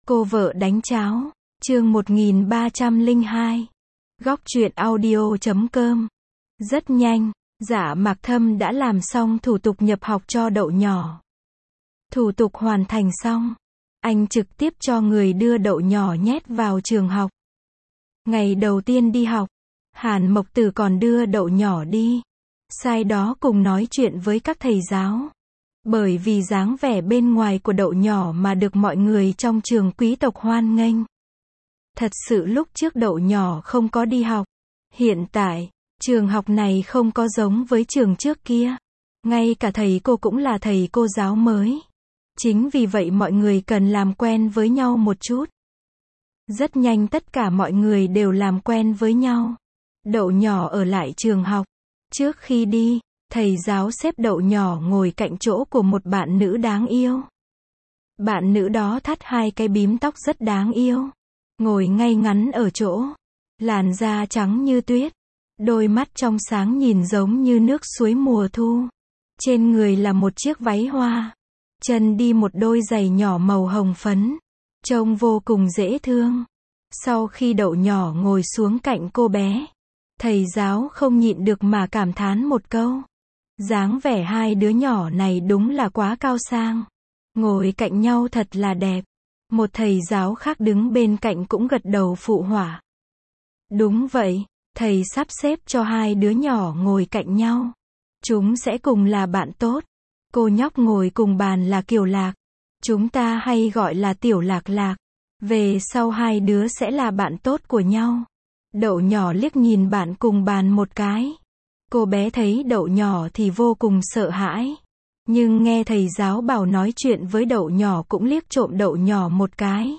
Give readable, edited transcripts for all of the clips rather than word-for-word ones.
Cô vợ đánh cháo, chương 1302. Góc truyện audio.com. Rất nhanh, Dạ Mạc Thâm đã làm xong thủ tục nhập học cho Đậu nhỏ. Thủ tục hoàn thành xong, anh trực tiếp cho người đưa Đậu nhỏ nhét vào trường học. Ngày đầu tiên đi học, Hàn Mộc Tử còn đưa Đậu nhỏ đi. Sai đó cùng nói chuyện với các thầy giáo. Bởi vì dáng vẻ bên ngoài của Đậu nhỏ mà được mọi người trong trường quý tộc hoan nghênh. Thật sự lúc trước Đậu nhỏ không có đi học. Hiện tại, trường học này không có giống với trường trước kia. Ngay cả thầy cô cũng là thầy cô giáo mới. Chính vì vậy mọi người cần làm quen với nhau một chút. Rất nhanh tất cả mọi người đều làm quen với nhau. Đậu nhỏ ở lại trường học. Trước khi đi, thầy giáo xếp Đậu nhỏ ngồi cạnh chỗ của một bạn nữ đáng yêu. Bạn nữ đó thắt hai cái bím tóc rất đáng yêu. Ngồi ngay ngắn ở chỗ. Làn da trắng như tuyết. Đôi mắt trong sáng nhìn giống như nước suối mùa thu. Trên người là một chiếc váy hoa. Chân đi một đôi giày nhỏ màu hồng phấn. Trông vô cùng dễ thương. Sau khi Đậu nhỏ ngồi xuống cạnh cô bé, thầy giáo không nhịn được mà cảm thán một câu. Dáng vẻ hai đứa nhỏ này đúng là quá cao sang. Ngồi cạnh nhau thật là đẹp. Một thầy giáo khác đứng bên cạnh cũng gật đầu phụ họa. Đúng vậy, thầy sắp xếp cho hai đứa nhỏ ngồi cạnh nhau. Chúng sẽ cùng là bạn tốt. Cô nhóc ngồi cùng bàn là Kiều Lạc. Chúng ta hay gọi là Tiểu Lạc Lạc. Về sau hai đứa sẽ là bạn tốt của nhau. Đậu nhỏ liếc nhìn bạn cùng bàn một cái. Cô bé thấy Đậu nhỏ thì vô cùng sợ hãi. Nhưng nghe thầy giáo bảo nói chuyện với Đậu nhỏ cũng liếc trộm Đậu nhỏ một cái.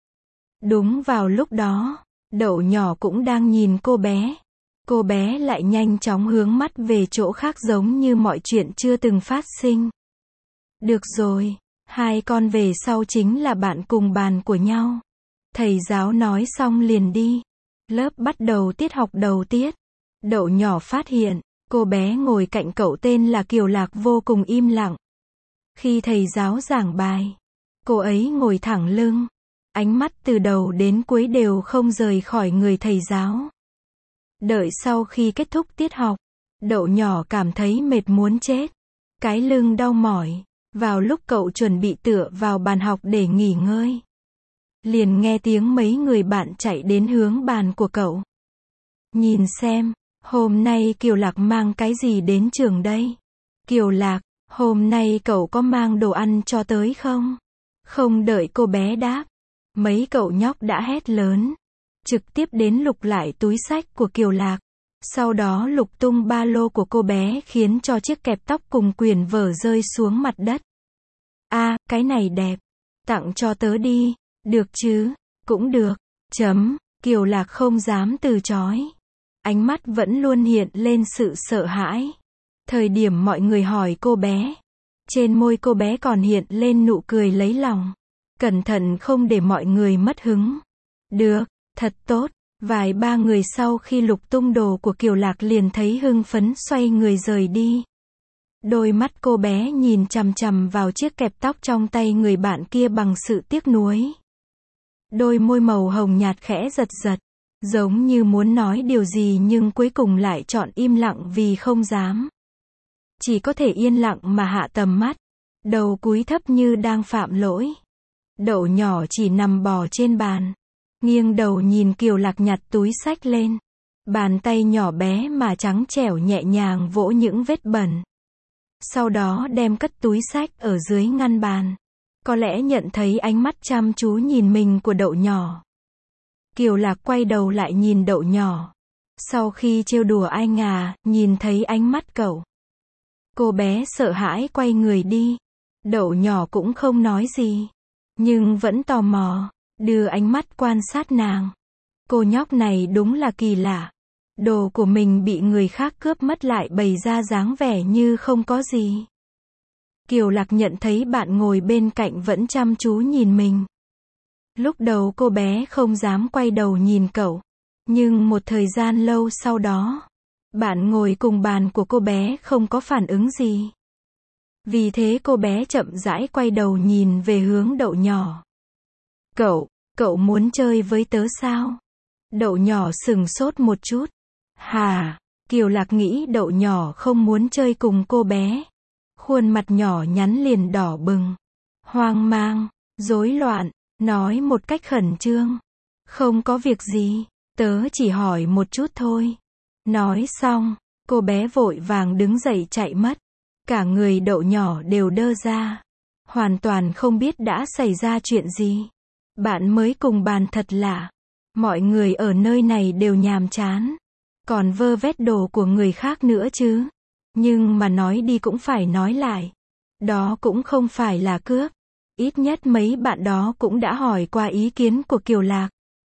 Đúng vào lúc đó, Đậu nhỏ cũng đang nhìn cô bé. Cô bé lại nhanh chóng hướng mắt về chỗ khác giống như mọi chuyện chưa từng phát sinh. Được rồi, hai con về sau chính là bạn cùng bàn của nhau. Thầy giáo nói xong liền đi. Lớp bắt đầu tiết học đầu tiết. Đậu nhỏ phát hiện, cô bé ngồi cạnh cậu tên là Kiều Lạc vô cùng im lặng. Khi thầy giáo giảng bài, cô ấy ngồi thẳng lưng. Ánh mắt từ đầu đến cuối đều không rời khỏi người thầy giáo. Đợi sau khi kết thúc tiết học, Đậu nhỏ cảm thấy mệt muốn chết. Cái lưng đau mỏi. Vào lúc cậu chuẩn bị tựa vào bàn học để nghỉ ngơi, liền nghe tiếng mấy người bạn chạy đến hướng bàn của cậu. Nhìn xem, hôm nay Kiều Lạc mang cái gì đến trường đây? Kiều Lạc, hôm nay cậu có mang đồ ăn cho tới không? Không đợi cô bé đáp, mấy cậu nhóc đã hét lớn. Trực tiếp đến lục lại túi xách của Kiều Lạc. Sau đó lục tung ba lô của cô bé khiến cho chiếc kẹp tóc cùng quyển vở rơi xuống mặt đất. Cái này đẹp. Tặng cho tớ đi. Được chứ? Cũng được. Kiều Lạc không dám từ chối. Ánh mắt vẫn luôn hiện lên sự sợ hãi. Thời điểm mọi người hỏi cô bé, trên môi cô bé còn hiện lên nụ cười lấy lòng. Cẩn thận không để mọi người mất hứng. Được, thật tốt. Vài ba người sau khi lục tung đồ của Kiều Lạc liền thấy hưng phấn xoay người rời đi. Đôi mắt cô bé nhìn chằm chằm vào chiếc kẹp tóc trong tay người bạn kia bằng sự tiếc nuối. Đôi môi màu hồng nhạt khẽ giật giật, giống như muốn nói điều gì nhưng cuối cùng lại chọn im lặng vì không dám. Chỉ có thể yên lặng mà hạ tầm mắt, đầu cúi thấp như đang phạm lỗi. Đậu nhỏ chỉ nằm bò trên bàn, nghiêng đầu nhìn Kiều Lạc nhặt túi xách lên. Bàn tay nhỏ bé mà trắng trẻo nhẹ nhàng vỗ những vết bẩn. Sau đó đem cất túi xách ở dưới ngăn bàn. Có lẽ nhận thấy ánh mắt chăm chú nhìn mình của Đậu nhỏ. Kiều Lạc quay đầu lại nhìn Đậu nhỏ. Sau khi trêu đùa anh nhìn thấy ánh mắt cậu, cô bé sợ hãi quay người đi. Đậu nhỏ cũng không nói gì, nhưng vẫn tò mò, đưa ánh mắt quan sát nàng. Cô nhóc này đúng là kỳ lạ. Đồ của mình bị người khác cướp mất lại bày ra dáng vẻ như không có gì. Kiều Lạc nhận thấy bạn ngồi bên cạnh vẫn chăm chú nhìn mình. Lúc đầu cô bé không dám quay đầu nhìn cậu. Nhưng một thời gian lâu sau đó, bạn ngồi cùng bàn của cô bé không có phản ứng gì. Vì thế cô bé chậm rãi quay đầu nhìn về hướng Đậu nhỏ. Cậu muốn chơi với tớ sao? Đậu nhỏ sừng sốt một chút. Hà, Kiều Lạc nghĩ đậu nhỏ không muốn chơi cùng cô bé. Khuôn mặt nhỏ nhắn liền đỏ bừng. Hoang mang, rối loạn, nói một cách khẩn trương. Không có việc gì, tớ chỉ hỏi một chút thôi. Nói xong, cô bé vội vàng đứng dậy chạy mất. Cả người đậu nhỏ đều đơ ra. Hoàn toàn không biết đã xảy ra chuyện gì. Bạn mới cùng bàn thật lạ. Mọi người ở nơi này đều nhàm chán. Còn vơ vét đồ của người khác nữa chứ. Nhưng mà nói đi cũng phải nói lại. Đó cũng không phải là cướp. Ít nhất mấy bạn đó cũng đã hỏi qua ý kiến của Kiều Lạc.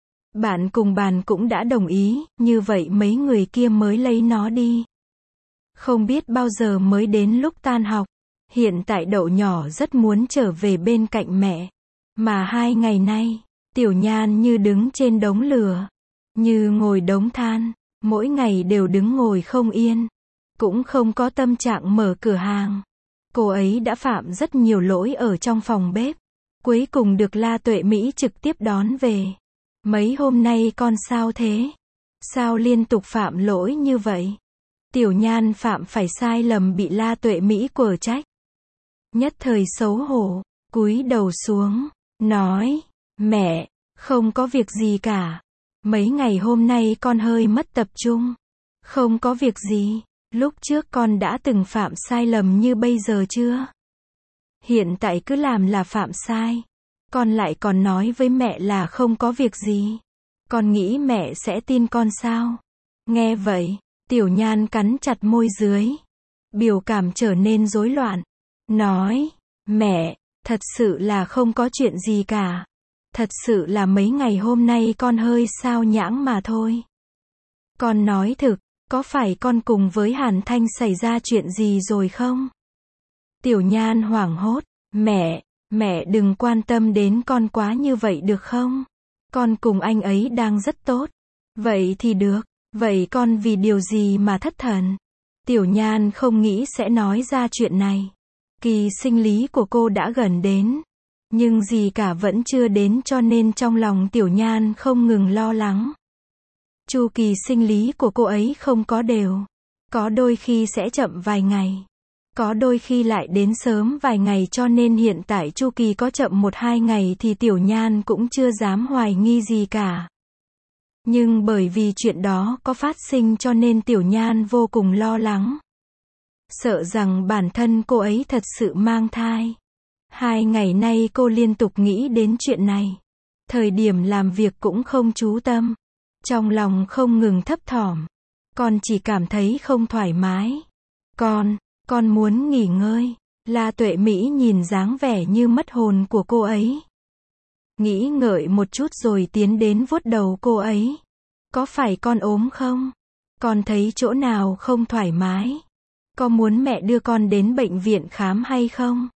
Bạn cùng bàn cũng đã đồng ý, như vậy mấy người kia mới lấy nó đi. Không biết bao giờ mới đến lúc tan học. Hiện tại đậu nhỏ rất muốn trở về bên cạnh mẹ. Mà 2 ngày nay, Tiểu Nhan như đứng trên đống lửa, như ngồi đống than, mỗi ngày đều đứng ngồi không yên, cũng không có tâm trạng mở cửa hàng. Cô ấy đã phạm rất nhiều lỗi ở trong phòng bếp, cuối cùng được La Tuệ Mỹ trực tiếp đón về. Mấy hôm nay con sao thế? Sao liên tục phạm lỗi như vậy? Tiểu Nhan phạm phải sai lầm bị La Tuệ Mỹ quở trách. Nhất thời xấu hổ, cúi đầu xuống, nói, mẹ, không có việc gì cả. Mấy ngày hôm nay con hơi mất tập trung. Không có việc gì, lúc trước con đã từng phạm sai lầm như bây giờ chưa? Hiện tại cứ làm là phạm sai. Con lại còn nói với mẹ là không có việc gì. Con nghĩ mẹ sẽ tin con sao? Nghe vậy, Tiểu Nhan cắn chặt môi dưới. Biểu cảm trở nên rối loạn. Nói, mẹ, thật sự là không có chuyện gì cả. Thật sự là mấy ngày hôm nay con hơi sao nhãng mà thôi. Con nói thực, có phải con cùng với Hàn Thanh xảy ra chuyện gì rồi không? Tiểu Nhan hoảng hốt, mẹ đừng quan tâm đến con quá như vậy được không? Con cùng anh ấy đang rất tốt. Vậy thì được, vậy con vì điều gì mà thất thần? Tiểu Nhan không nghĩ sẽ nói ra chuyện này. Kỳ sinh lý của cô đã gần đến. Nhưng gì cả vẫn chưa đến cho nên trong lòng Tiểu Nhan không ngừng lo lắng. Chu kỳ sinh lý của cô ấy không có đều. Có đôi khi sẽ chậm vài ngày. Có đôi khi lại đến sớm vài ngày cho nên hiện tại chu kỳ có chậm 1-2 ngày thì Tiểu Nhan cũng chưa dám hoài nghi gì cả. Nhưng bởi vì chuyện đó có phát sinh cho nên Tiểu Nhan vô cùng lo lắng. Sợ rằng bản thân cô ấy thật sự mang thai. 2 ngày nay cô liên tục nghĩ đến chuyện này. Thời điểm làm việc cũng không chú tâm. Trong lòng không ngừng thấp thỏm. Con chỉ cảm thấy không thoải mái. Con muốn nghỉ ngơi. La Tuệ Mỹ nhìn dáng vẻ như mất hồn của cô ấy. Nghĩ ngợi một chút rồi tiến đến vuốt đầu cô ấy. Có phải con ốm không? Con thấy chỗ nào không thoải mái? Có muốn mẹ đưa con đến bệnh viện khám hay không?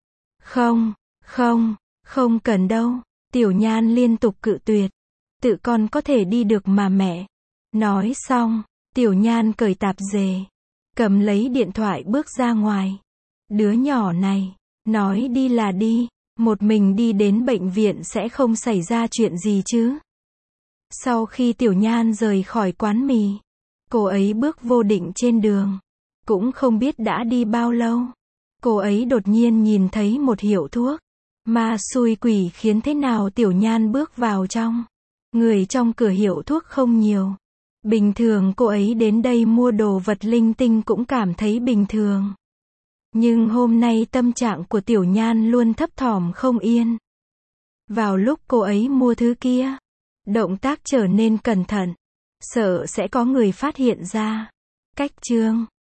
Không cần đâu. Tiểu Nhan liên tục cự tuyệt. Tự con có thể đi được mà mẹ. Nói xong, Tiểu Nhan cởi tạp dề. Cầm lấy điện thoại bước ra ngoài. Đứa nhỏ này, nói đi là đi. Một mình đi đến bệnh viện sẽ không xảy ra chuyện gì chứ. Sau khi Tiểu Nhan rời khỏi quán mì, cô ấy bước vô định trên đường. Cũng không biết đã đi bao lâu. Cô ấy đột nhiên nhìn thấy một hiệu thuốc. Ma xui quỷ khiến thế nào Tiểu Nhan bước vào trong. Người trong cửa hiệu thuốc không nhiều. Bình thường cô ấy đến đây mua đồ vật linh tinh cũng cảm thấy bình thường. Nhưng hôm nay tâm trạng của Tiểu Nhan luôn thấp thỏm không yên. Vào lúc cô ấy mua thứ kia, động tác trở nên cẩn thận. Sợ sẽ có người phát hiện ra. Cách chương